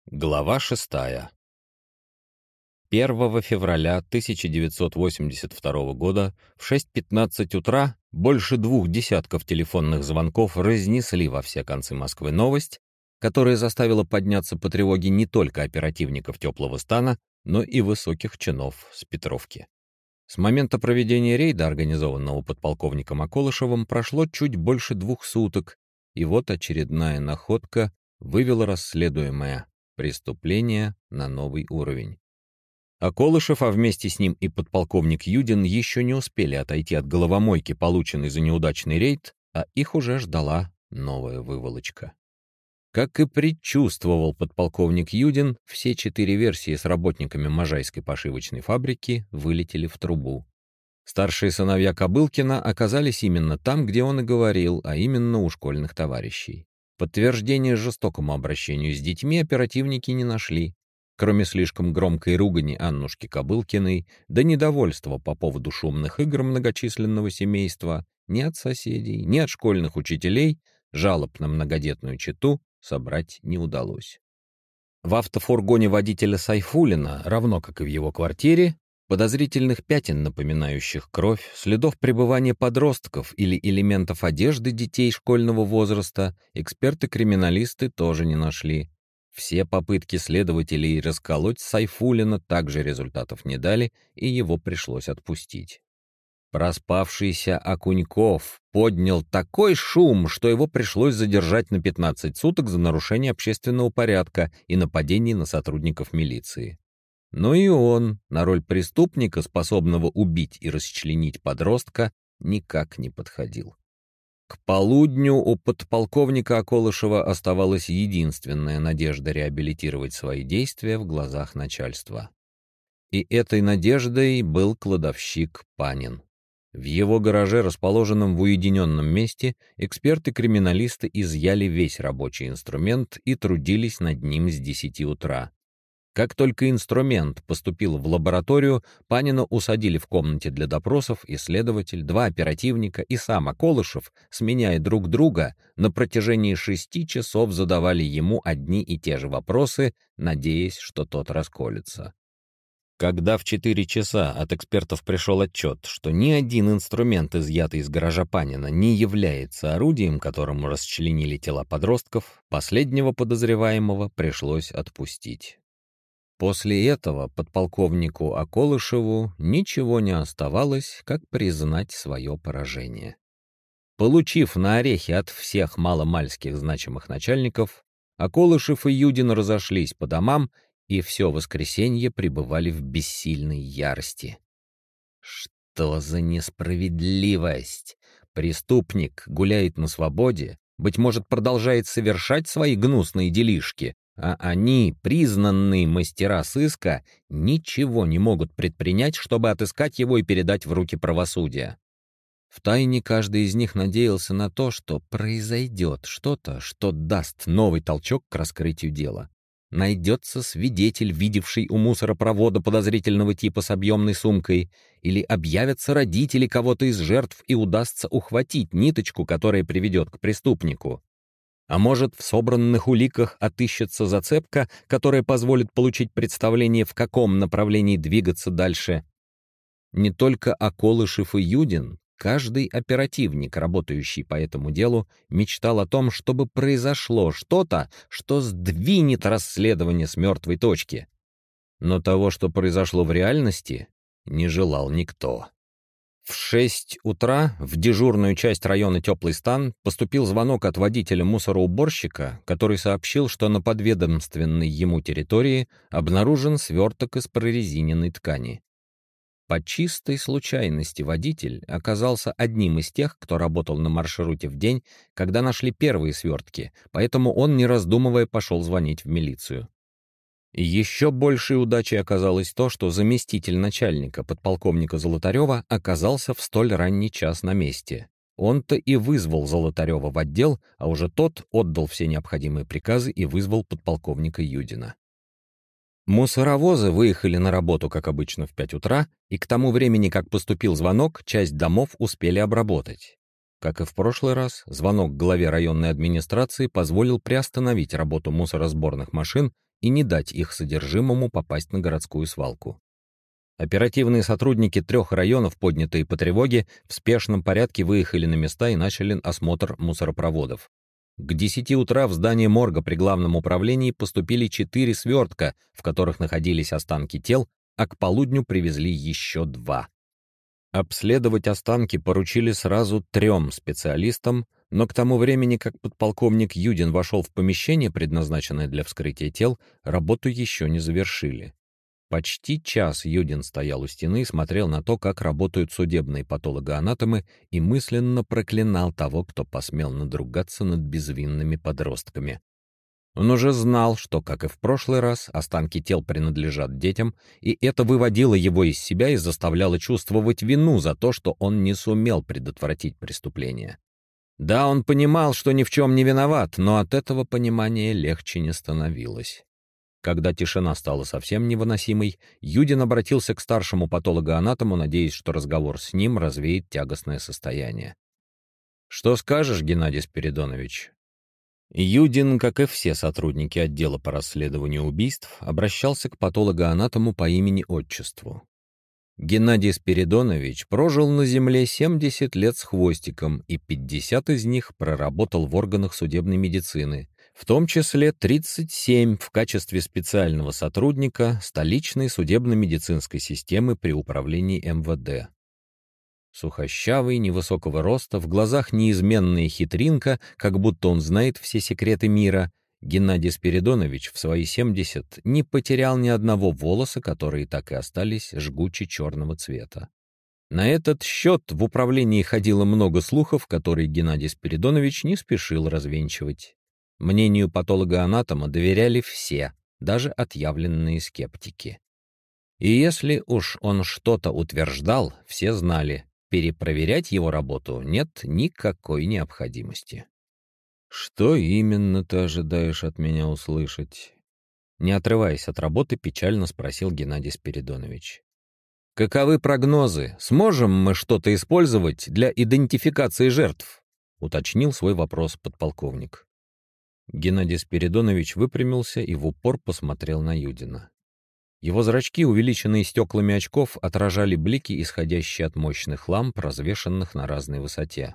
Глава 6. 1 февраля 1982 года в 6:15 утра больше 2 десятков телефонных звонков разнесли во все концы Москвы новость, которая заставила подняться по тревоге не только оперативников теплого стана, но и высоких чинов с Петровки. С момента проведения рейда, организованного подполковником Аколышевым, прошло чуть больше 2 суток, и вот очередная находка вывела расследуемое преступление на новый уровень. Аколышев, а вместе с ним и подполковник Юдин еще не успели отойти от головомойки, полученной за неудачный рейд, а их уже ждала новая выволочка. Как и предчувствовал подполковник Юдин, все 4 версии с работниками Можайской пошивочной фабрики вылетели в трубу. Старшие сыновья Кобылкина оказались именно там, где он и говорил, а именно у школьных товарищей. Подтверждения жестокому обращению с детьми оперативники не нашли. Кроме слишком громкой ругани Аннушки Кобылкиной до недовольства по поводу шумных игр многочисленного семейства, ни от соседей, ни от школьных учителей жалоб на многодетную чету собрать не удалось. В автофургоне водителя Сайфуллина, равно как и в его квартире, подозрительных пятен, напоминающих кровь, следов пребывания подростков или элементов одежды детей школьного возраста эксперты-криминалисты тоже не нашли. Все попытки следователей расколоть Сайфуллина также результатов не дали, и его пришлось отпустить. Проспавшийся Окуньков поднял такой шум, что его пришлось задержать на 15 суток за нарушение общественного порядка и нападение на сотрудников милиции. Но и он на роль преступника, способного убить и расчленить подростка, никак не подходил. К полудню у подполковника Аколышева оставалась единственная надежда реабилитировать свои действия в глазах начальства. И этой надеждой был кладовщик Панин. В его гараже, расположенном в уединенном месте, эксперты-криминалисты изъяли весь рабочий инструмент и трудились над ним с 10 утра. Как только инструмент поступил в лабораторию, Панина усадили в комнате для допросов, и следователь, 2 оперативника и сам Аколышев, сменяя друг друга, на протяжении 6 часов задавали ему одни и те же вопросы, надеясь, что тот расколется. Когда в 4 часа от экспертов пришел отчет, что ни один инструмент, изъятый из гаража Панина, не является орудием, которому расчленили тела подростков, последнего подозреваемого пришлось отпустить. После этого подполковнику Аколышеву ничего не оставалось, как признать свое поражение. Получив на орехи от всех маломальских значимых начальников, Аколышев и Юдин разошлись по домам и все воскресенье пребывали в бессильной ярости. Что за несправедливость! Преступник гуляет на свободе, быть может, продолжает совершать свои гнусные делишки, а они, признанные мастера сыска, ничего не могут предпринять, чтобы отыскать его и передать в руки правосудия. Втайне каждый из них надеялся на то, что произойдет что-то, что даст новый толчок к раскрытию дела. Найдется свидетель, видевший у мусоропровода подозрительного типа с объемной сумкой, или объявятся родители кого-то из жертв и удастся ухватить ниточку, которая приведет к преступнику. А может, в собранных уликах отыщется зацепка, которая позволит получить представление, в каком направлении двигаться дальше. Не только Аколышев и Юдин, каждый оперативник, работающий по этому делу, мечтал о том, чтобы произошло что-то, что сдвинет расследование с мертвой точки. Но того, что произошло в реальности, не желал никто. В 6 утра в дежурную часть района Теплый стан поступил звонок от водителя-мусороуборщика, который сообщил, что на подведомственной ему территории обнаружен сверток из прорезиненной ткани. По чистой случайности водитель оказался одним из тех, кто работал на маршруте в день, когда нашли первые свертки, поэтому он, не раздумывая, пошел звонить в милицию. Еще большей удачей оказалось то, что заместитель начальника, подполковника Золотарева, оказался в столь ранний час на месте. Он-то и вызвал Золотарева в отдел, а уже тот отдал все необходимые приказы и вызвал подполковника Юдина. Мусоровозы выехали на работу, как обычно, в 5 утра, и к тому времени, как поступил звонок, часть домов успели обработать. Как и в прошлый раз, звонок главе районной администрации позволил приостановить работу мусоросборных машин и не дать их содержимому попасть на городскую свалку. Оперативные сотрудники 3 районов, поднятые по тревоге, в спешном порядке выехали на места и начали осмотр мусоропроводов. К 10 утра в здание морга при главном управлении поступили 4 свертка, в которых находились останки тел, а к полудню привезли еще 2. Обследовать останки поручили сразу 3 специалистам, но к тому времени, как подполковник Юдин вошел в помещение, предназначенное для вскрытия тел, работу еще не завершили. Почти час Юдин стоял у стены и смотрел на то, как работают судебные патологоанатомы, и мысленно проклинал того, кто посмел надругаться над безвинными подростками. Он уже знал, что, как и в прошлый раз, останки тел принадлежат детям, и это выводило его из себя и заставляло чувствовать вину за то, что он не сумел предотвратить преступление. Да, он понимал, что ни в чем не виноват, но от этого понимания легче не становилось. Когда тишина стала совсем невыносимой, Юдин обратился к старшему патологоанатому, надеясь, что разговор с ним развеет тягостное состояние. «Что скажешь, Геннадий Спиридонович?» Юдин, как и все сотрудники отдела по расследованию убийств, обращался к патологоанатому по имени-отчеству. Геннадий Спиридонович прожил на земле 70 лет с хвостиком, и 50 из них проработал в органах судебной медицины, в том числе 37 в качестве специального сотрудника столичной судебно-медицинской системы при управлении МВД. Сухощавый, невысокого роста, в глазах неизменная хитринка, как будто он знает все секреты мира, Геннадий Спиридонович в свои 70 не потерял ни одного волоса, которые так и остались жгуче черного цвета. На этот счет в управлении ходило много слухов, которые Геннадий Спиридонович не спешил развенчивать. Мнению патологоанатома доверяли все, даже отъявленные скептики. И если уж он что-то утверждал, все знали, перепроверять его работу нет никакой необходимости. «Что именно ты ожидаешь от меня услышать?» Не отрываясь от работы, печально спросил Геннадий Спиридонович. «Каковы прогнозы? Сможем мы что-то использовать для идентификации жертв?» — уточнил свой вопрос подполковник. Геннадий Спиридонович выпрямился и в упор посмотрел на Юдина. Его зрачки, увеличенные стеклами очков, отражали блики, исходящие от мощных ламп, развешанных на разной высоте.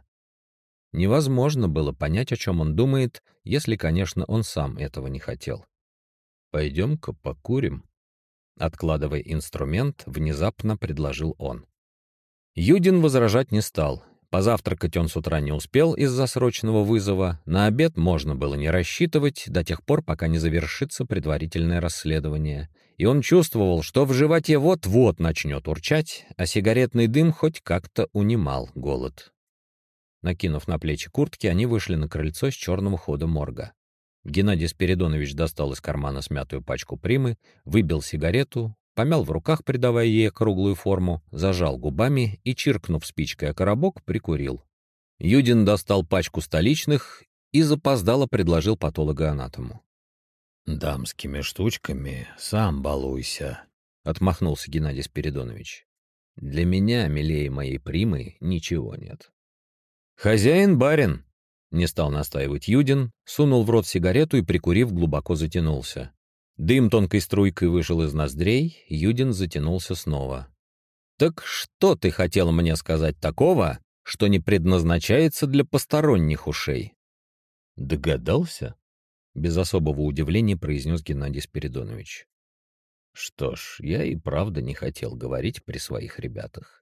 Невозможно было понять, о чем он думает, если, конечно, он сам этого не хотел. «Пойдем-ка покурим», — откладывая инструмент, внезапно предложил он. Юдин возражать не стал. Позавтракать он с утра не успел из-за срочного вызова, на обед можно было не рассчитывать до тех пор, пока не завершится предварительное расследование, и он чувствовал, что в животе вот-вот начнет урчать, а сигаретный дым хоть как-то унимал голод. Накинув на плечи куртки, они вышли на крыльцо с черного хода морга. Геннадий Спиридонович достал из кармана смятую пачку примы, выбил сигарету, помял в руках, придавая ей круглую форму, зажал губами и, чиркнув спичкой о коробок, прикурил. Юдин достал пачку столичных и запоздало предложил патологоанатому. «Дамскими штучками сам балуйся», — отмахнулся Геннадий Спиридонович. «Для меня, милее моей примы, ничего нет». «Хозяин-барин», — не стал настаивать Юдин, сунул в рот сигарету и, прикурив, глубоко затянулся. Дым тонкой струйкой вышел из ноздрей, Юдин затянулся снова. «Так что ты хотел мне сказать такого, что не предназначается для посторонних ушей?» «Догадался?» — без особого удивления произнес Геннадий Спиридонович. «Что ж, я и правда не хотел говорить при своих ребятах.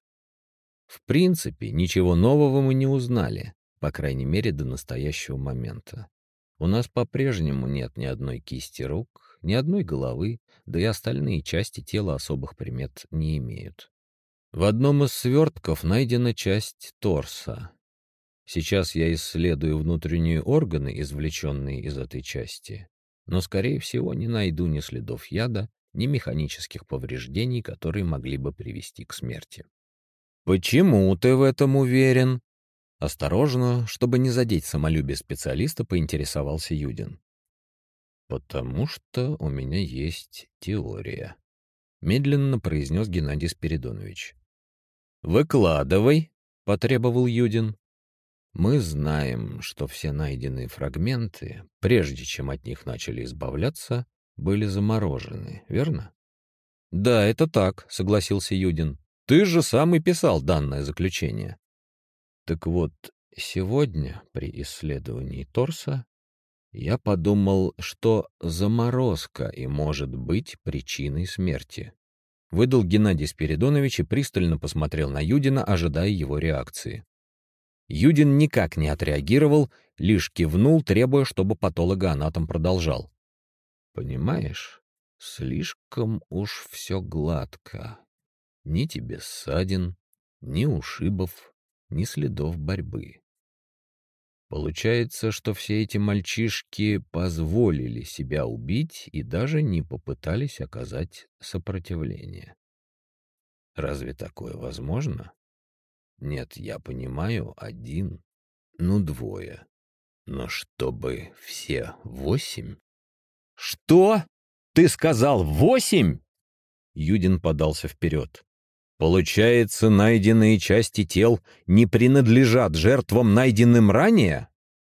В принципе, ничего нового мы не узнали, по крайней мере, до настоящего момента. У нас по-прежнему нет ни одной кисти рук, ни одной головы, да и остальные части тела особых примет не имеют. В одном из свертков найдена часть торса. Сейчас я исследую внутренние органы, извлеченные из этой части, но, скорее всего, не найду ни следов яда, ни механических повреждений, которые могли бы привести к смерти. «Почему ты в этом уверен?» Осторожно, чтобы не задеть самолюбие специалиста, поинтересовался Юдин. «Потому что у меня есть теория», — медленно произнес Геннадий Спиридонович. «Выкладывай», — потребовал Юдин. «Мы знаем, что все найденные фрагменты, прежде чем от них начали избавляться, были заморожены, верно? Да, это так, согласился Юдин. Ты же сам и писал данное заключение. Так вот, сегодня при исследовании торса я подумал, что заморозка и может быть причиной смерти. Выдал Геннадий Спиридонович и пристально посмотрел на Юдина, ожидая его реакции. Юдин никак не отреагировал, лишь кивнул, требуя, чтобы патологоанатом продолжал. «Понимаешь, слишком уж все гладко. Ни тебе ссадин, ни ушибов, ни следов борьбы. Получается, что все эти мальчишки позволили себя убить и даже не попытались оказать сопротивление. Разве такое возможно? Нет, я понимаю, один, ну двое. Но чтобы все 8? Что? Ты сказал 8? Юдин подался вперед. Получается, найденные части тел не принадлежат жертвам, найденным ранее?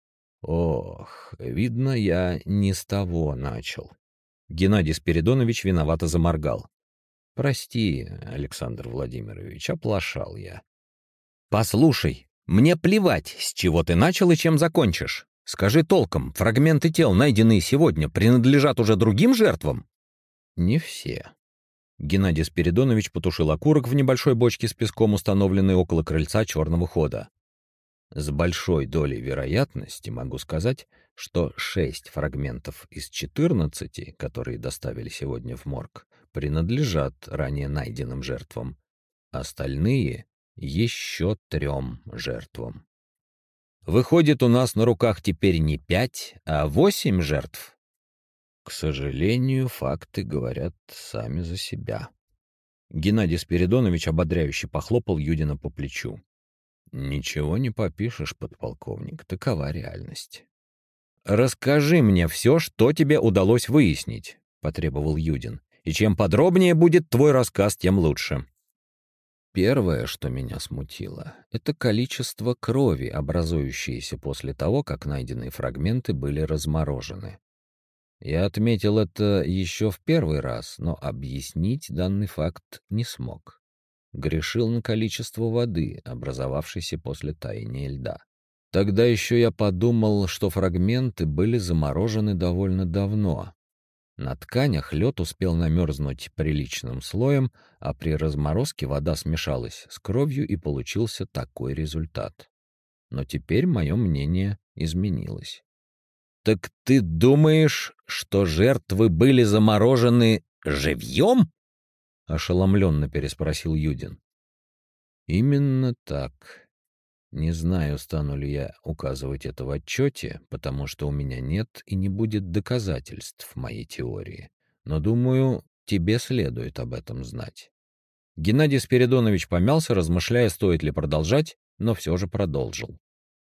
Ох, видно, я не с того начал. Геннадий Спиридонович виновато заморгал. Прости, Александр Владимирович, оплошал я. Послушай, мне плевать, с чего ты начал и чем закончишь. Скажи толком, фрагменты тел, найденные сегодня, принадлежат уже другим жертвам? Не все. Геннадий Спиридонович потушил окурок в небольшой бочке с песком, установленной около крыльца черного хода. С большой долей вероятности могу сказать, что 6 фрагментов из 14, которые доставили сегодня в морг, принадлежат ранее найденным жертвам. Остальные — еще 3 жертвам. Выходит, у нас на руках теперь не 5, а 8 жертв. К сожалению, факты говорят сами за себя. Геннадий Спиридонович ободряюще похлопал Юдина по плечу. Ничего не попишешь, подполковник, такова реальность. Расскажи мне все, что тебе удалось выяснить, потребовал Юдин. И чем подробнее будет твой рассказ, тем лучше. Первое, что меня смутило, это количество крови, образующееся после того, как найденные фрагменты были разморожены. Я отметил это еще в первый раз, но объяснить данный факт не смог. Грешил на количество воды, образовавшейся после таяния льда. Тогда еще я подумал, что фрагменты были заморожены довольно давно. На тканях лед успел намерзнуть приличным слоем, а при разморозке вода смешалась с кровью и получился такой результат. Но теперь мое мнение изменилось. «Так ты думаешь, что жертвы были заморожены живьем?» — ошеломленно переспросил Юдин. «Именно так. Не знаю, стану ли я указывать это в отчете, потому что у меня нет и не будет доказательств моей теории. Но, думаю, тебе следует об этом знать». Геннадий Спиридонович помялся, размышляя, стоит ли продолжать, но все же продолжил.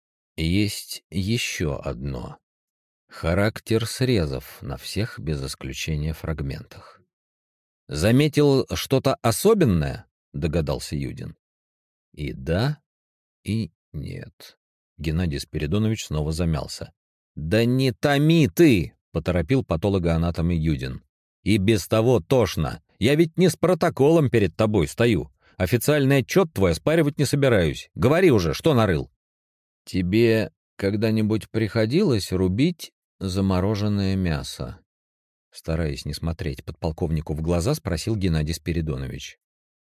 «Есть еще одно. Характер срезов на всех без исключения фрагментах». «Заметил что-то особенное?» — догадался Юдин. «И да, и нет». Геннадий Спиридонович снова замялся. «Да не томи ты!» — поторопил патологоанатом Юдин. «И без того тошно. Я ведь не с протоколом перед тобой стою. Официальный отчет твой оспаривать не собираюсь. Говори уже, что нарыл». «Тебе когда-нибудь приходилось рубить замороженное мясо?» Стараясь не смотреть подполковнику в глаза, спросил Геннадий Спиридонович.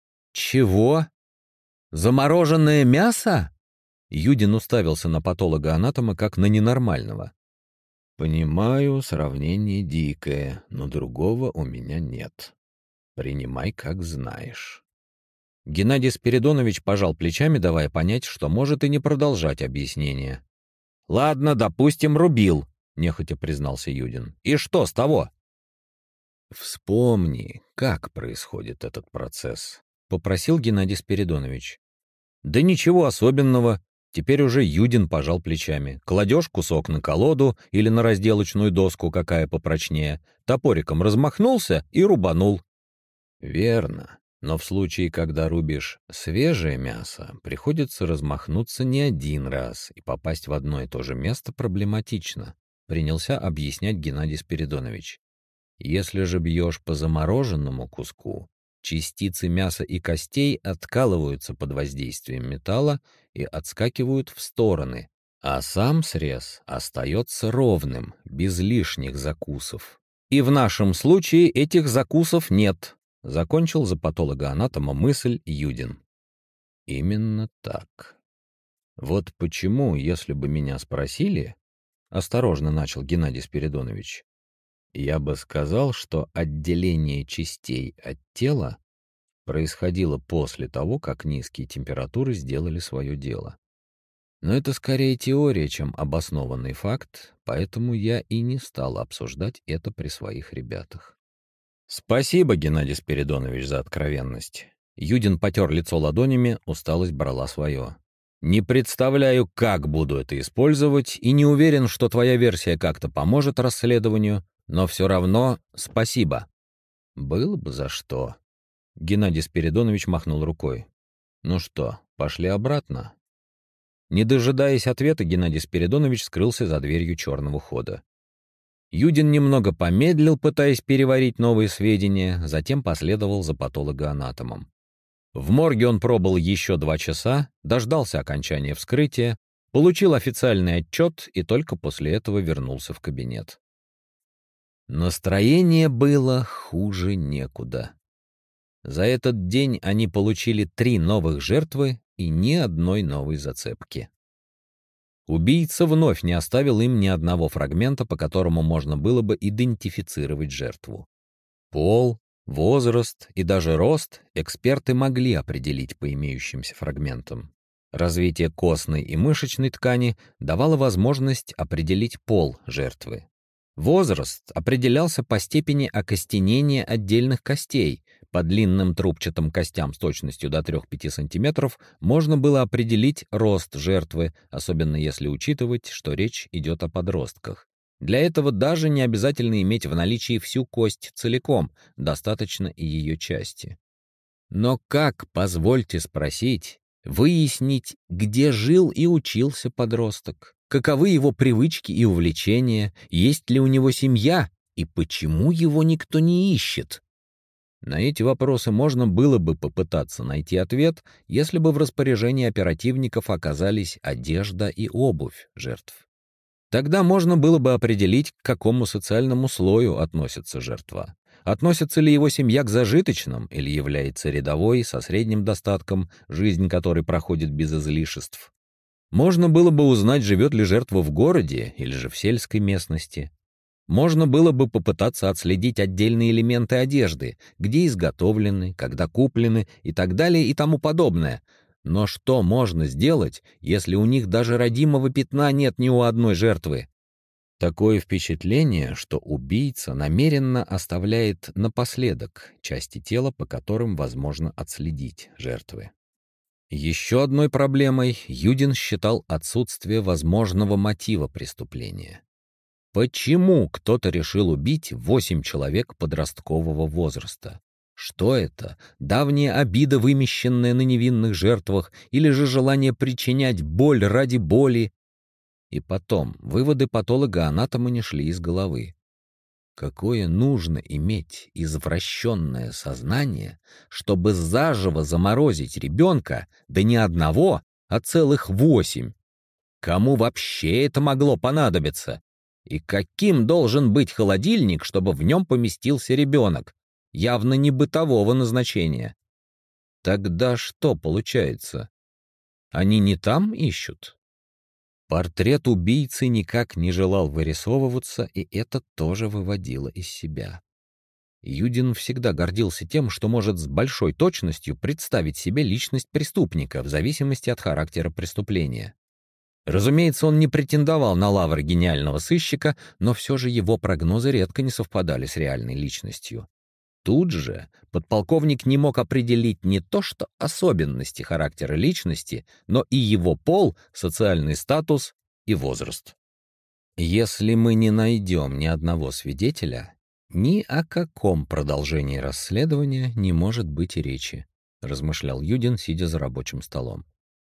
«Чего? Замороженное мясо?» Юдин уставился на патолога-анатома как на ненормального. «Понимаю, сравнение дикое, но другого у меня нет. Принимай, как знаешь». Геннадий Спиридонович пожал плечами, давая понять, что может и не продолжать объяснение. «Ладно, допустим, рубил», — нехотя признался Юдин. «И что с того?» «Вспомни, как происходит этот процесс», — попросил Геннадий Спиридонович. «Да ничего особенного». Теперь уже Юдин пожал плечами. Кладешь кусок на колоду или на разделочную доску, какая попрочнее, топориком размахнулся и рубанул. Верно. Но в случае, когда рубишь свежее мясо, приходится размахнуться не один раз, и попасть в одно и то же место проблематично, принялся объяснять Геннадий Спиридонович. Если же бьешь по замороженному куску, частицы мяса и костей откалываются под воздействием металла и отскакивают в стороны, а сам срез остается ровным, без лишних закусов. И в нашем случае этих закусов нет, закончил за патологоанатома мысль Юдин. Именно так. Вот почему, если бы меня спросили, осторожно начал Геннадий Спиридонович, я бы сказал, что отделение частей от тела происходило после того, как низкие температуры сделали свое дело. Но это скорее теория, чем обоснованный факт, поэтому я и не стал обсуждать это при своих ребятах. Спасибо, Геннадий Спиридонович, за откровенность. Юдин потер лицо ладонями, усталость брала свое. Не представляю, как буду это использовать, и не уверен, что твоя версия как-то поможет расследованию, но все равно спасибо. Было бы за что. Геннадий Спиридонович махнул рукой. Ну что, пошли обратно? Не дожидаясь ответа, Геннадий Спиридонович скрылся за дверью черного хода. Юдин немного помедлил, пытаясь переварить новые сведения, затем последовал за патологоанатомом. В морге он пробыл еще 2 часа, дождался окончания вскрытия, получил официальный отчет и только после этого вернулся в кабинет. Настроение было хуже некуда. За этот день они получили 3 новых жертвы и ни одной новой зацепки. Убийца вновь не оставил им ни одного фрагмента, по которому можно было бы идентифицировать жертву. Пол, возраст и даже рост эксперты могли определить по имеющимся фрагментам. Развитие костной и мышечной ткани давало возможность определить пол жертвы. Возраст определялся по степени окостенения отдельных костей. По длинным трубчатым костям с точностью до 3-5 см можно было определить рост жертвы, особенно если учитывать, что речь идет о подростках. Для этого даже не обязательно иметь в наличии всю кость целиком, достаточно и ее части. Но как, позвольте спросить, выяснить, где жил и учился подросток? Каковы его привычки и увлечения? Есть ли у него семья? И почему его никто не ищет? На эти вопросы можно было бы попытаться найти ответ, если бы в распоряжении оперативников оказались одежда и обувь жертв. Тогда можно было бы определить, к какому социальному слою относится жертва. Относится ли его семья к зажиточным или является рядовой, со средним достатком, жизнь которой проходит без излишеств. Можно было бы узнать, живет ли жертва в городе или же в сельской местности. Можно было бы попытаться отследить отдельные элементы одежды, где изготовлены, когда куплены и так далее и тому подобное. Но что можно сделать, если у них даже родимого пятна нет ни у одной жертвы? Такое впечатление, что убийца намеренно оставляет напоследок части тела, по которым возможно отследить жертвы. Еще одной проблемой Юдин считал отсутствие возможного мотива преступления. Почему кто-то решил убить 8 человек подросткового возраста? Что это? Давняя обида, вымещенная на невинных жертвах, или же желание причинять боль ради боли? И потом, выводы патолога-анатома не шли из головы. Какое нужно иметь извращенное сознание, чтобы заживо заморозить ребенка, да не одного, а целых 8? Кому вообще это могло понадобиться? И каким должен быть холодильник, чтобы в нем поместился ребенок? Явно не бытового назначения. Тогда что получается? Они не там ищут? Портрет убийцы никак не желал вырисовываться, и это тоже выводило из себя. Юдин всегда гордился тем, что может с большой точностью представить себе личность преступника в зависимости от характера преступления. Разумеется, он не претендовал на лавры гениального сыщика, но все же его прогнозы редко не совпадали с реальной личностью. Тут же подполковник не мог определить не то что особенности характера личности, но и его пол, социальный статус и возраст. Если мы не найдем ни одного свидетеля, ни о каком продолжении расследования не может быть и речи, размышлял Юдин, сидя за рабочим столом.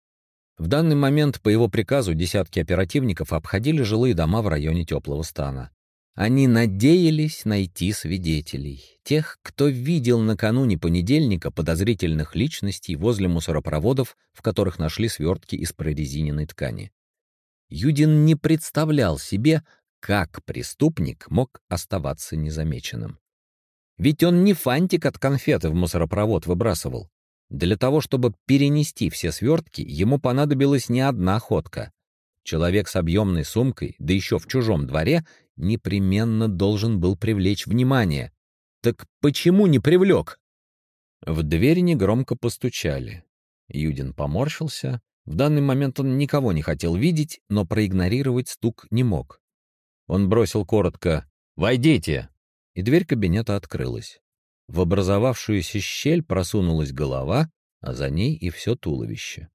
В данный момент по его приказу десятки оперативников обходили жилые дома в районе Теплого Стана. Они надеялись найти свидетелей, тех, кто видел накануне понедельника подозрительных личностей возле мусоропроводов, в которых нашли свертки из прорезиненной ткани. Юдин не представлял себе, как преступник мог оставаться незамеченным. Ведь он не фантик от конфеты в мусоропровод выбрасывал. Для того, чтобы перенести все свертки, ему понадобилась не одна ходка. Человек с объемной сумкой, да еще в чужом дворе, непременно должен был привлечь внимание. Так почему не привлек? В дверь негромко постучали. Юдин поморщился. В данный момент он никого не хотел видеть, но проигнорировать стук не мог. Он бросил коротко «Войдите!», и дверь кабинета открылась. В образовавшуюся щель просунулась голова, а за ней и все туловище.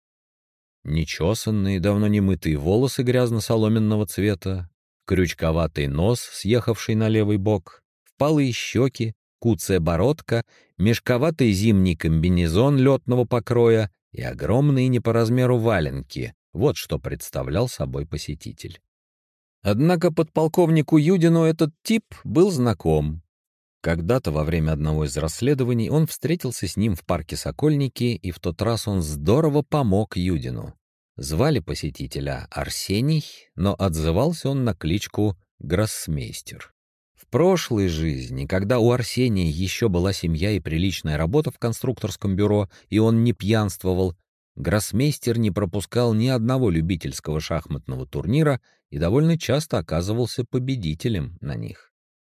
Нечесанные, давно не мытые волосы грязно-соломенного цвета, крючковатый нос, съехавший на левый бок, впалые щеки, куцая бородка, мешковатый зимний комбинезон летного покроя и огромные не по размеру валенки — вот что представлял собой посетитель. Однако подполковнику Юдину этот тип был знаком. Когда-то во время одного из расследований он встретился с ним в парке Сокольники, и в тот раз он здорово помог Юдину. Звали посетителя Арсений, но отзывался он на кличку Гроссмейстер. В прошлой жизни, когда у Арсения еще была семья и приличная работа в конструкторском бюро, и он не пьянствовал, Гроссмейстер не пропускал ни одного любительского шахматного турнира и довольно часто оказывался победителем на них.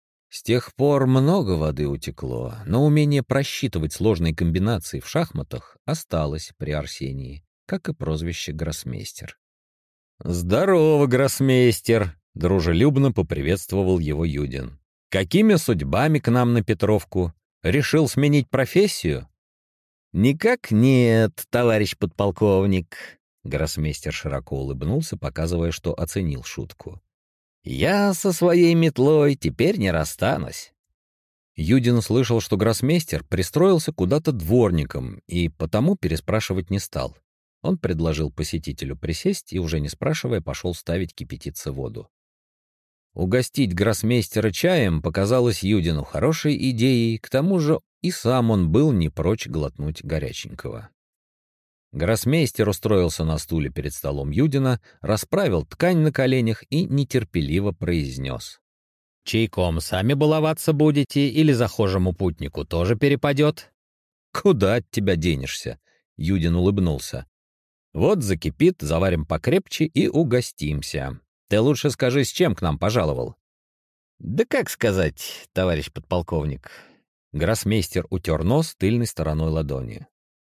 С тех пор много воды утекло, но умение просчитывать сложные комбинации в шахматах осталось при Арсении, как и прозвище Гроссмейстер. «Здорово, Гроссмейстер!» — дружелюбно поприветствовал его Юдин. «Какими судьбами к нам на Петровку? Решил сменить профессию?» «Никак нет, товарищ подполковник», — гроссмейстер широко улыбнулся, показывая, что оценил шутку. «Я со своей метлой теперь не расстанусь». Юдин слышал, что гроссмейстер пристроился куда-то дворником, и потому переспрашивать не стал. Он предложил посетителю присесть и, уже не спрашивая, пошел ставить кипятиться воду. Угостить гроссмейстера чаем показалось Юдину хорошей идеей, к тому же и сам он был не прочь глотнуть горяченького. Гроссмейстер устроился на стуле перед столом Юдина, расправил ткань на коленях и нетерпеливо произнес: «Чайком сами баловаться будете или захожему путнику тоже перепадет?» «Куда от тебя денешься?» — Юдин улыбнулся. «Вот закипит, заварим покрепче и угостимся. Ты лучше скажи, с чем к нам пожаловал?» «Да как сказать, товарищ подполковник?» Гроссмейстер утер нос тыльной стороной ладони.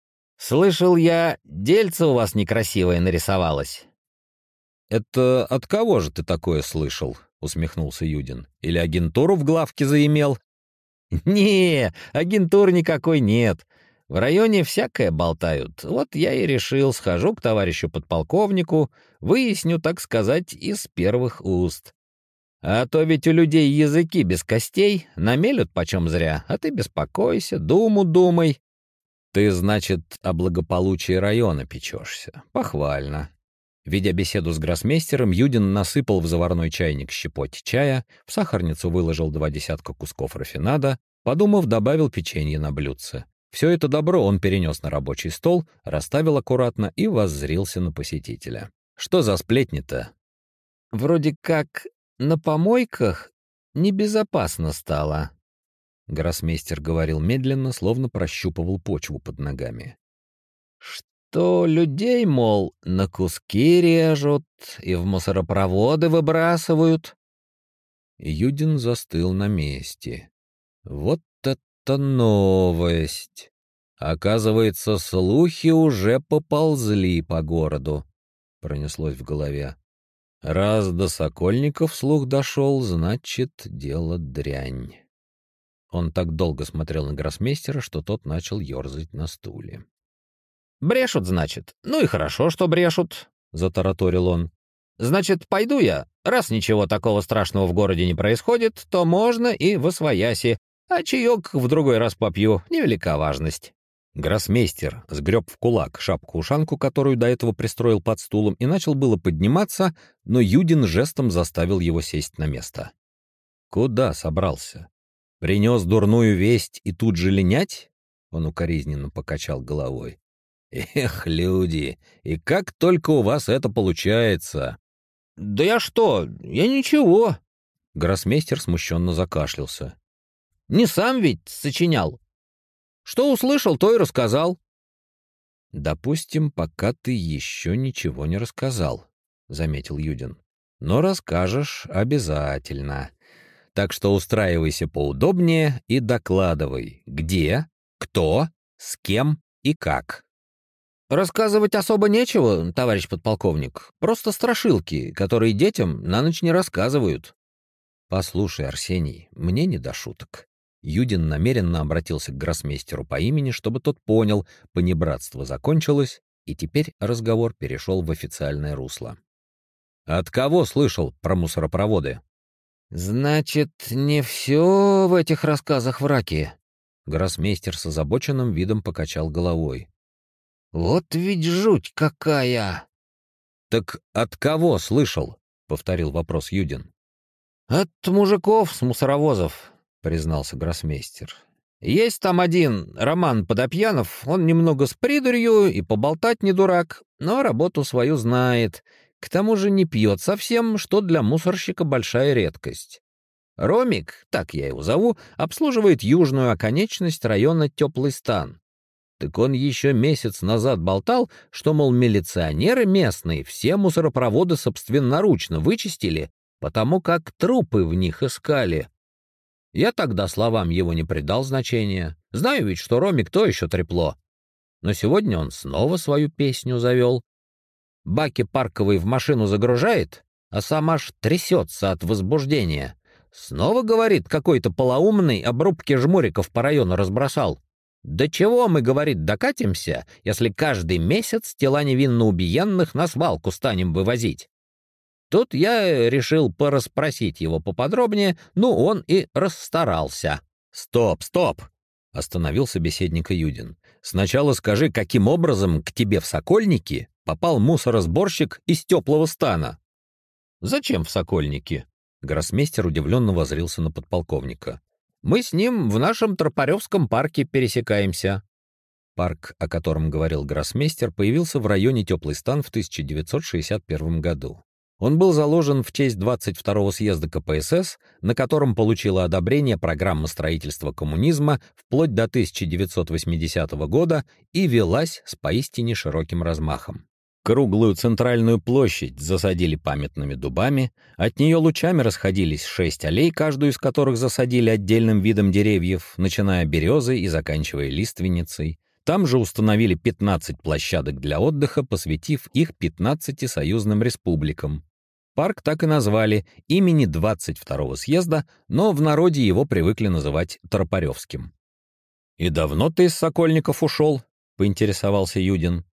«Слышал я, дельце у вас некрасивое нарисовалось». «Это от кого же ты такое слышал?» — усмехнулся Юдин. «Или агентуру в главке заимел?» «Не, агентуры никакой нет. В районе всякое болтают. Вот я и решил, схожу к товарищу подполковнику, выясню, так сказать, из первых уст. А то ведь у людей языки без костей, намелют почем зря, а ты беспокойся, думай. Ты, значит, о благополучии района печешься. Похвально». Ведя беседу с гроссмейстером, Юдин насыпал в заварной чайник щепоть чая, в сахарницу выложил 2 десятка кусков рафинада, подумав, добавил печенье на блюдце. Все это добро он перенес на рабочий стол, расставил аккуратно и воззрился на посетителя. «Что за сплетни-то?» «Вроде как на помойках небезопасно стало», — гроссмейстер говорил медленно, словно прощупывал почву под ногами. «Что людей, мол, на куски режут и в мусоропроводы выбрасывают». Юдин застыл на месте. «Вот это новость! Оказывается, слухи уже поползли по городу», — пронеслось в голове. «Раз до Сокольников слух дошел, значит, дело дрянь». Он так долго смотрел на гроссмейстера, что тот начал ерзать на стуле. «Брешут, значит? Ну и хорошо, что брешут», — затараторил он. «Значит, пойду я. Раз ничего такого страшного в городе не происходит, то можно и восвояси, а чаек в другой раз попью, невелика важность». Гроссмейстер сгреб в кулак шапку-ушанку, которую до этого пристроил под стулом, и начал было подниматься, но Юдин жестом заставил его сесть на место. Куда собрался? Принес дурную весть и тут же линять? Он укоризненно покачал головой. Эх, люди, и как только у вас это получается? Да я что? Я ничего. Гроссмейстер смущенно закашлялся. Не сам ведь сочинял. Что услышал, то и рассказал. Допустим, пока ты еще ничего не рассказал, заметил Юдин. Но расскажешь обязательно. Так что устраивайся поудобнее и докладывай, где, кто, с кем и как. Рассказывать особо нечего, товарищ подполковник. Просто страшилки, которые детям на ночь не рассказывают. Послушай, Арсений, мне не до шуток. Юдин намеренно обратился к гроссмейстеру по имени, чтобы тот понял, понебратство закончилось, и теперь разговор перешел в официальное русло. От кого слышал про мусоропроводы? Значит, не все в этих рассказах враки. Гроссмейстер с озабоченным видом покачал головой. Вот ведь жуть какая! Так от кого слышал? Повторил вопрос Юдин. От мужиков с мусоровозов, признался гроссмейстер. Есть там один, Роман Подопьянов, он немного с придурью и поболтать не дурак, но работу свою знает. К тому же не пьет совсем, что для мусорщика большая редкость. Ромик, так я его зову, обслуживает южную оконечность района Теплый Стан. Так он еще месяц назад болтал, что, мол, милиционеры местные все мусоропроводы собственноручно вычистили, потому как трупы в них искали. Я тогда словам его не придал значения. Знаю ведь, что Ромик то еще трепло. Но сегодня он снова свою песню завел. Баки парковые в машину загружает, а сам аж трясется от возбуждения. Снова, говорит, какой-то полоумный обрубки жмуриков по району разбросал. «До чего мы, — говорит, — докатимся, если каждый месяц тела невинно убиенных на свалку станем вывозить?» Тут я решил порасспросить его поподробнее, ну, он и расстарался. «Стоп, стоп!» — остановил собеседника Юдин. «Сначала скажи, каким образом к тебе в Сокольники попал мусоросборщик из Теплого Стана?» «Зачем в Сокольники?» Гроссмейстер удивленно воззрился на подполковника. «Мы с ним в нашем Тропаревском парке пересекаемся». Парк, о котором говорил гроссмейстер, появился в районе Теплый Стан в 1961 году. Он был заложен в честь 22-го съезда КПСС, на котором получила одобрение программа строительства коммунизма вплоть до 1980 года и велась с поистине широким размахом. Круглую центральную площадь засадили памятными дубами, от нее лучами расходились 6 аллей, каждую из которых засадили отдельным видом деревьев, начиная березой и заканчивая лиственницей. Там же установили 15 площадок для отдыха, посвятив их 15 союзным республикам. Парк так и назвали имени 22-го съезда, но в народе его привыкли называть Тропаревским. «И давно ты из Сокольников ушел?» — поинтересовался Юдин.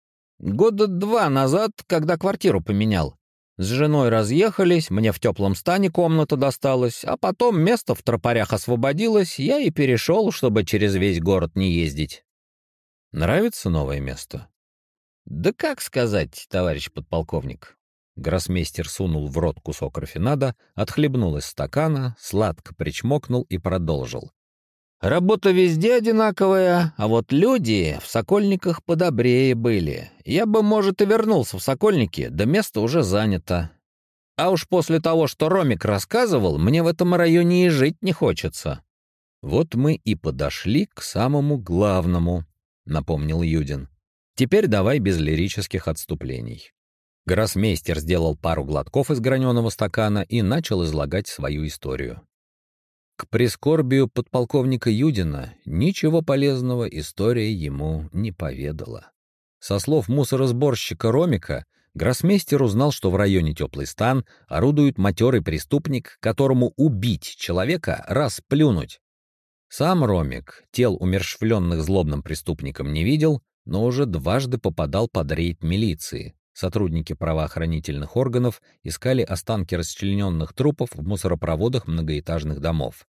«Года 2 назад, когда квартиру поменял. С женой разъехались, мне в Теплом Стане комната досталась, а потом место в Тропарях освободилось, я и перешел, чтобы через весь город не ездить». «Нравится новое место?» «Да как сказать, товарищ подполковник?» Гроссмейстер сунул в рот кусок рафинада, отхлебнул из стакана, сладко причмокнул и продолжил. «Работа везде одинаковая, а вот люди в Сокольниках подобрее были. Я бы, может, и вернулся в Сокольники, да место уже занято. А уж после того, что Ромик рассказывал, мне в этом районе и жить не хочется». «Вот мы и подошли к самому главному», — напомнил Юдин. «Теперь давай без лирических отступлений». Гроссмейстер сделал пару глотков из граненого стакана и начал излагать свою историю. К прискорбию подполковника Юдина ничего полезного история ему не поведала. Со слов мусоросборщика Ромика, гроссмейстер узнал, что в районе Теплый Стан орудует матерый преступник, которому убить человека — раз плюнуть. Сам Ромик тел умерщвленных злобным преступником не видел, но уже дважды попадал под рейд милиции. Сотрудники правоохранительных органов искали останки расчлененных трупов в мусоропроводах многоэтажных домов.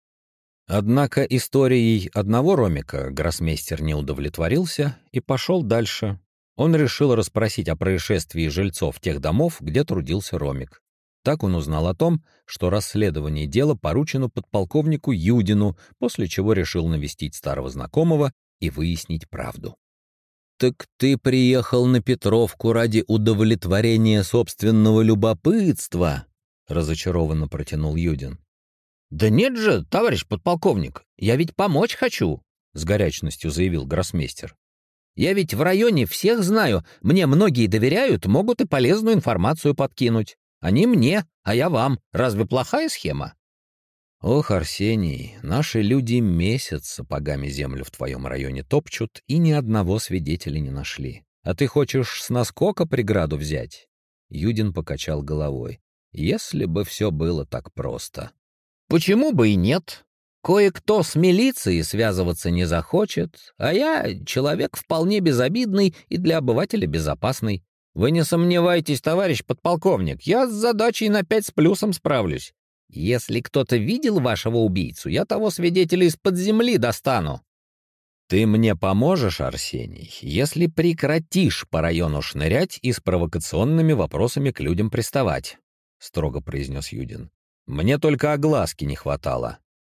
Однако историей одного Ромика гроссмейстер не удовлетворился и пошел дальше. Он решил расспросить о происшествии жильцов тех домов, где трудился Ромик. Так он узнал о том, что расследование дела поручено подполковнику Юдину, после чего решил навестить старого знакомого и выяснить правду. «Так ты приехал на Петровку ради удовлетворения собственного любопытства?» — разочарованно протянул Юдин. «Да нет же, товарищ подполковник, я ведь помочь хочу», — с горячностью заявил гроссмейстер. «Я ведь в районе всех знаю, мне многие доверяют, могут и полезную информацию подкинуть. Они мне, а я вам. Разве плохая схема?» «Ох, Арсений, наши люди месяц сапогами землю в твоем районе топчут и ни одного свидетеля не нашли. А ты хочешь с наскока преграду взять?» Юдин покачал головой. «Если бы все было так просто». «Почему бы и нет? Кое-кто с милицией связываться не захочет, а я человек вполне безобидный и для обывателя безопасный. Вы не сомневайтесь, товарищ подполковник, я с задачей на 5 с плюсом справлюсь. Если кто-то видел вашего убийцу, я того свидетеля из-под земли достану». «Ты мне поможешь, Арсений, если прекратишь по району шнырять и с провокационными вопросами к людям приставать», — строго произнес Юдин. «Мне только огласки не хватало».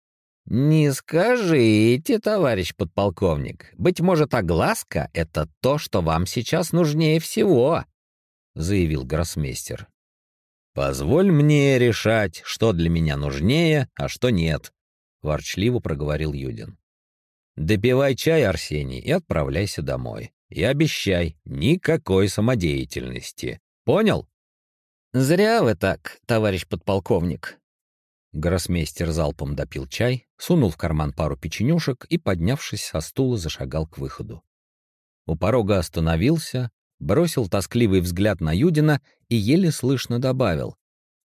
«Не скажите, товарищ подполковник. Быть может, огласка — это то, что вам сейчас нужнее всего», — заявил гроссмейстер. «Позволь мне решать, что для меня нужнее, а что нет», — ворчливо проговорил Юдин. «Допивай чай, Арсений, и отправляйся домой. И обещай, никакой самодеятельности. Понял?» «Зря вы так, товарищ подполковник». Гроссмейстер залпом допил чай, сунул в карман пару печенюшек и, поднявшись со стула, зашагал к выходу. У порога остановился, бросил тоскливый взгляд на Юдина и еле слышно добавил: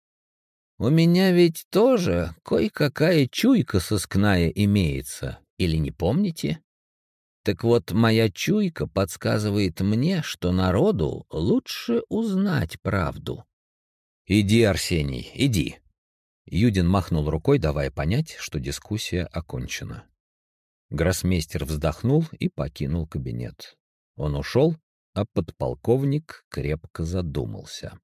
«У меня ведь тоже кое-какая чуйка сыскная имеется, или не помните? Так вот, моя чуйка подсказывает мне, что народу лучше узнать правду». «Иди, Арсений, иди». Юдин махнул рукой, давая понять, что дискуссия окончена. Гроссмейстер вздохнул и покинул кабинет. Он ушел, а подполковник крепко задумался.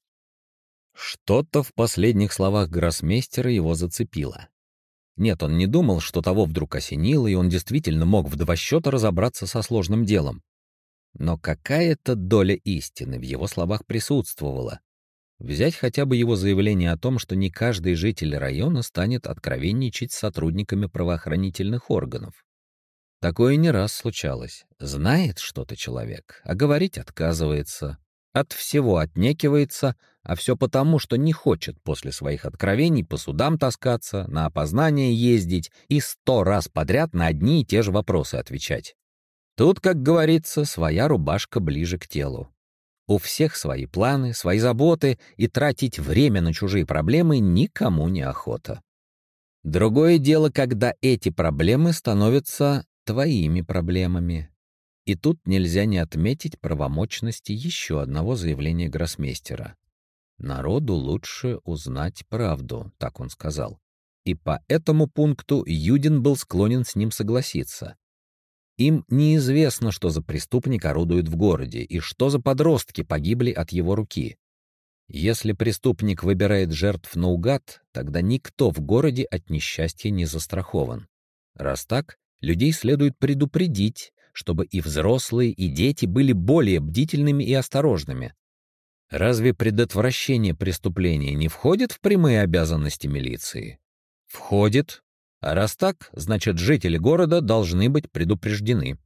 Что-то в последних словах гроссмейстера его зацепило. Нет, он не думал, что того вдруг осенило, и он действительно мог в 2 счета разобраться со сложным делом. Но какая-то доля истины в его словах присутствовала. Взять хотя бы его заявление о том, что не каждый житель района станет откровенничать с сотрудниками правоохранительных органов. Такое не раз случалось. Знает что-то человек, а говорить отказывается. От всего отнекивается, а все потому, что не хочет после своих откровений по судам таскаться, на опознание ездить и 100 раз подряд на одни и те же вопросы отвечать. Тут, как говорится, своя рубашка ближе к телу. У всех свои планы, свои заботы, и тратить время на чужие проблемы никому не охота. Другое дело, когда эти проблемы становятся твоими проблемами. И тут нельзя не отметить правомочности еще одного заявления гроссмейстера. «Народу лучше узнать правду», — так он сказал. И по этому пункту Юдин был склонен с ним согласиться. Им неизвестно, что за преступник орудует в городе и что за подростки погибли от его руки. Если преступник выбирает жертв наугад, тогда никто в городе от несчастья не застрахован. Раз так, людей следует предупредить, чтобы и взрослые, и дети были более бдительными и осторожными. Разве предотвращение преступления не входит в прямые обязанности милиции? Входит. А раз так, значит, жители города должны быть предупреждены.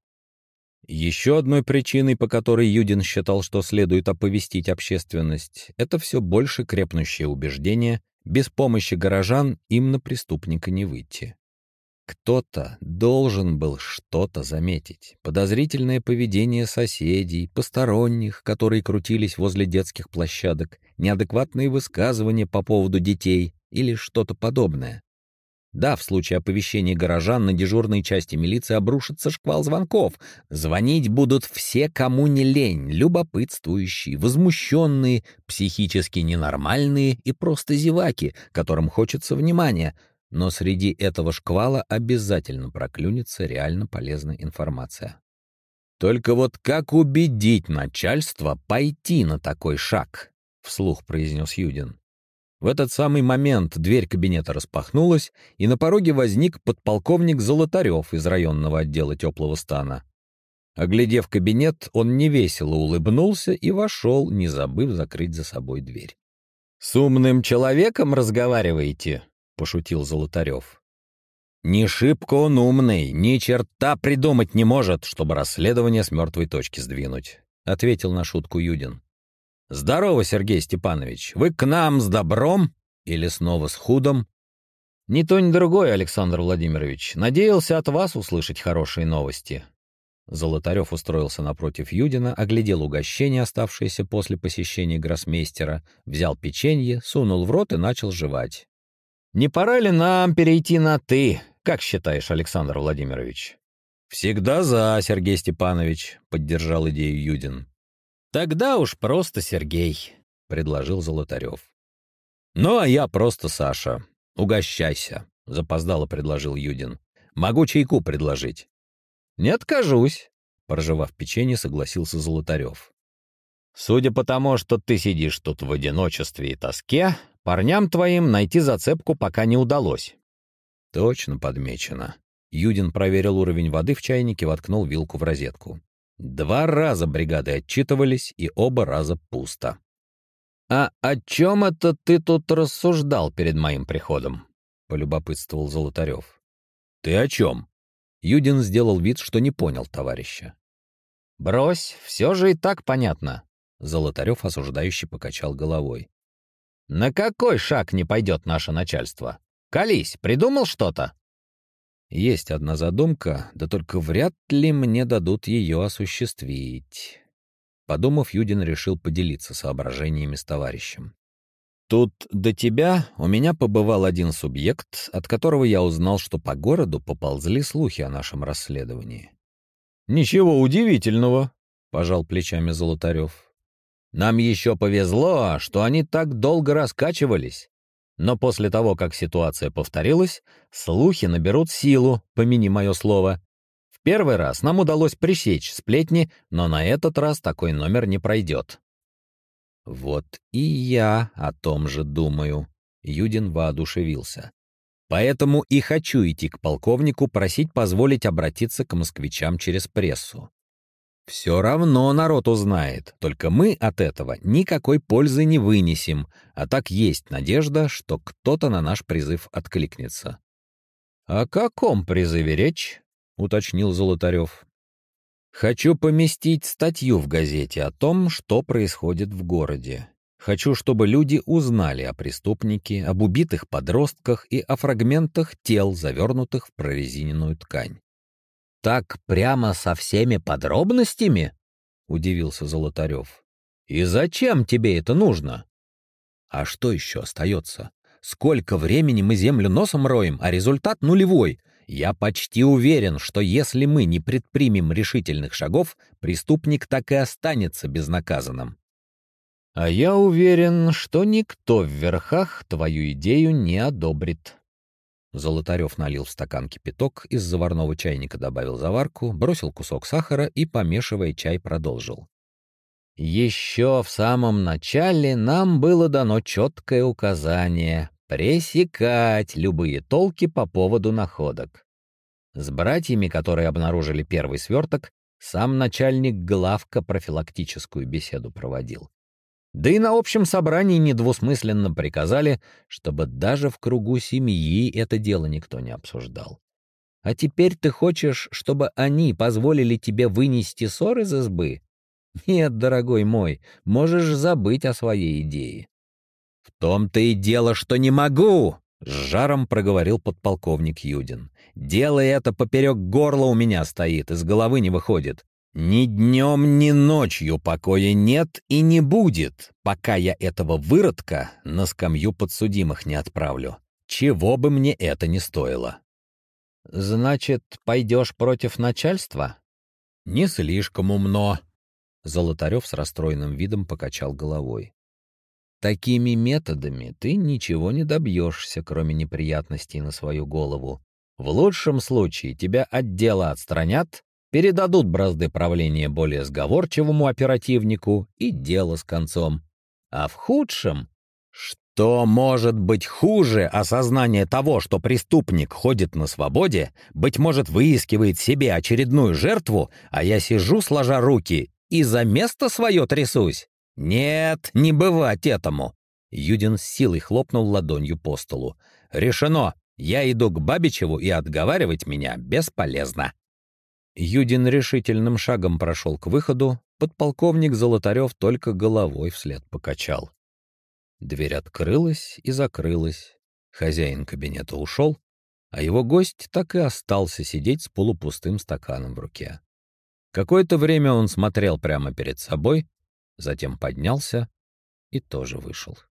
Еще одной причиной, по которой Юдин считал, что следует оповестить общественность, это все больше крепнущее убеждение: без помощи горожан им на преступника не выйти. Кто-то должен был что-то заметить. Подозрительное поведение соседей, посторонних, которые крутились возле детских площадок, неадекватные высказывания по поводу детей или что-то подобное. Да, в случае оповещения горожан на дежурной части милиции обрушится шквал звонков. Звонить будут все, кому не лень, любопытствующие, возмущенные, психически ненормальные и просто зеваки, которым хочется внимания. Но среди этого шквала обязательно проклюнется реально полезная информация. «Только вот как убедить начальство пойти на такой шаг?» — вслух произнес Юдин. В этот самый момент дверь кабинета распахнулась, и на пороге возник подполковник Золотарев из районного отдела теплого стана. Оглядев кабинет, он невесело улыбнулся и вошел, не забыв закрыть за собой дверь. «С умным человеком разговариваете?» — пошутил Золотарев. «Не шибко он умный, ни черта придумать не может, чтобы расследование с мертвой точки сдвинуть», — ответил на шутку Юдин. «Здорово, Сергей Степанович, вы к нам с добром или снова с худом?» «Ни то, ни другое, Александр Владимирович. Надеялся от вас услышать хорошие новости». Золотарев устроился напротив Юдина, оглядел угощение, оставшееся после посещения гроссмейстера, взял печенье, сунул в рот и начал жевать. «Не пора ли нам перейти на «ты», как считаешь, Александр Владимирович?» «Всегда за, Сергей Степанович», — поддержал идею Юдин. «Тогда уж просто Сергей», — предложил Золотарев. «Ну, а я просто Саша. Угощайся», — запоздало предложил Юдин. «Могу чайку предложить». «Не откажусь», — прожевав печенье, согласился Золотарев. «Судя по тому, что ты сидишь тут в одиночестве и тоске, парням твоим найти зацепку пока не удалось». «Точно подмечено». Юдин проверил уровень воды в чайнике, воткнул вилку в розетку. 2 раза бригады отчитывались, и оба раза пусто. «А о чем это ты тут рассуждал перед моим приходом?» — полюбопытствовал Золотарев. «Ты о чем?» Юдин сделал вид, что не понял товарища. «Брось, все же и так понятно», — Золотарев осуждающе покачал головой. «На какой шаг не пойдет наше начальство? Колись, придумал что-то?» «Есть одна задумка, да только вряд ли мне дадут ее осуществить». Подумав, Юдин решил поделиться соображениями с товарищем. «Тут до тебя у меня побывал один субъект, от которого я узнал, что по городу поползли слухи о нашем расследовании». «Ничего удивительного», — пожал плечами Золотарев. «Нам еще повезло, что они так долго раскачивались. Но после того, как ситуация повторилась, слухи наберут силу, помяни мое слово. В первый раз нам удалось пресечь сплетни, но на этот раз такой номер не пройдет». «Вот и я о том же думаю», — Юдин воодушевился. «Поэтому и хочу идти к полковнику, просить позволить обратиться к москвичам через прессу. Все равно народ узнает, только мы от этого никакой пользы не вынесем, а так есть надежда, что кто-то на наш призыв откликнется». «О каком призыве речь?» — уточнил Золотарев. «Хочу поместить статью в газете о том, что происходит в городе. Хочу, чтобы люди узнали о преступнике, об убитых подростках и о фрагментах тел, завернутых в прорезиненную ткань». «Так прямо со всеми подробностями?» — удивился Золотарев. «И зачем тебе это нужно?» «А что еще остается? Сколько времени мы землю носом роем, а результат нулевой. Я почти уверен, что если мы не предпримем решительных шагов, преступник так и останется безнаказанным». «А я уверен, что никто в верхах твою идею не одобрит». Золотарев налил в стакан кипяток, из заварного чайника добавил заварку, бросил кусок сахара и, помешивая чай, продолжил. «Еще в самом начале нам было дано четкое указание пресекать любые толки по поводу находок. С братьями, которые обнаружили первый сверток, сам начальник главка профилактическую беседу проводил. Да и на общем собрании недвусмысленно приказали, чтобы даже в кругу семьи это дело никто не обсуждал. А теперь ты хочешь, чтобы они позволили тебе вынести ссор из избы? Нет, дорогой мой, можешь забыть о своей идее». «В том-то и дело, что не могу!» — с жаром проговорил подполковник Юдин. «Дело это поперек горла у меня стоит, из головы не выходит. Ни днем, ни ночью покоя нет и не будет, пока я этого выродка на скамью подсудимых не отправлю. Чего бы мне это ни стоило». «Значит, пойдешь против начальства?» «Не слишком умно». Золотарев с расстроенным видом покачал головой. «Такими методами ты ничего не добьешься, кроме неприятностей на свою голову. В лучшем случае тебя от дела отстранят, передадут бразды правления более сговорчивому оперативнику и дело с концом. А в худшем...» Что может быть хуже осознания того, что преступник ходит на свободе, быть может, выискивает себе очередную жертву, а я сижу, сложа руки, и за место свое трясусь? Нет, не бывать этому. Юдин с силой хлопнул ладонью по столу. Решено. Я иду к Бабичеву, и отговаривать меня бесполезно. Юдин решительным шагом прошел к выходу, подполковник Золотарев только головой вслед покачал. Дверь открылась и закрылась. Хозяин кабинета ушел, а его гость так и остался сидеть с полупустым стаканом в руке. Какое-то время он смотрел прямо перед собой, затем поднялся и тоже вышел.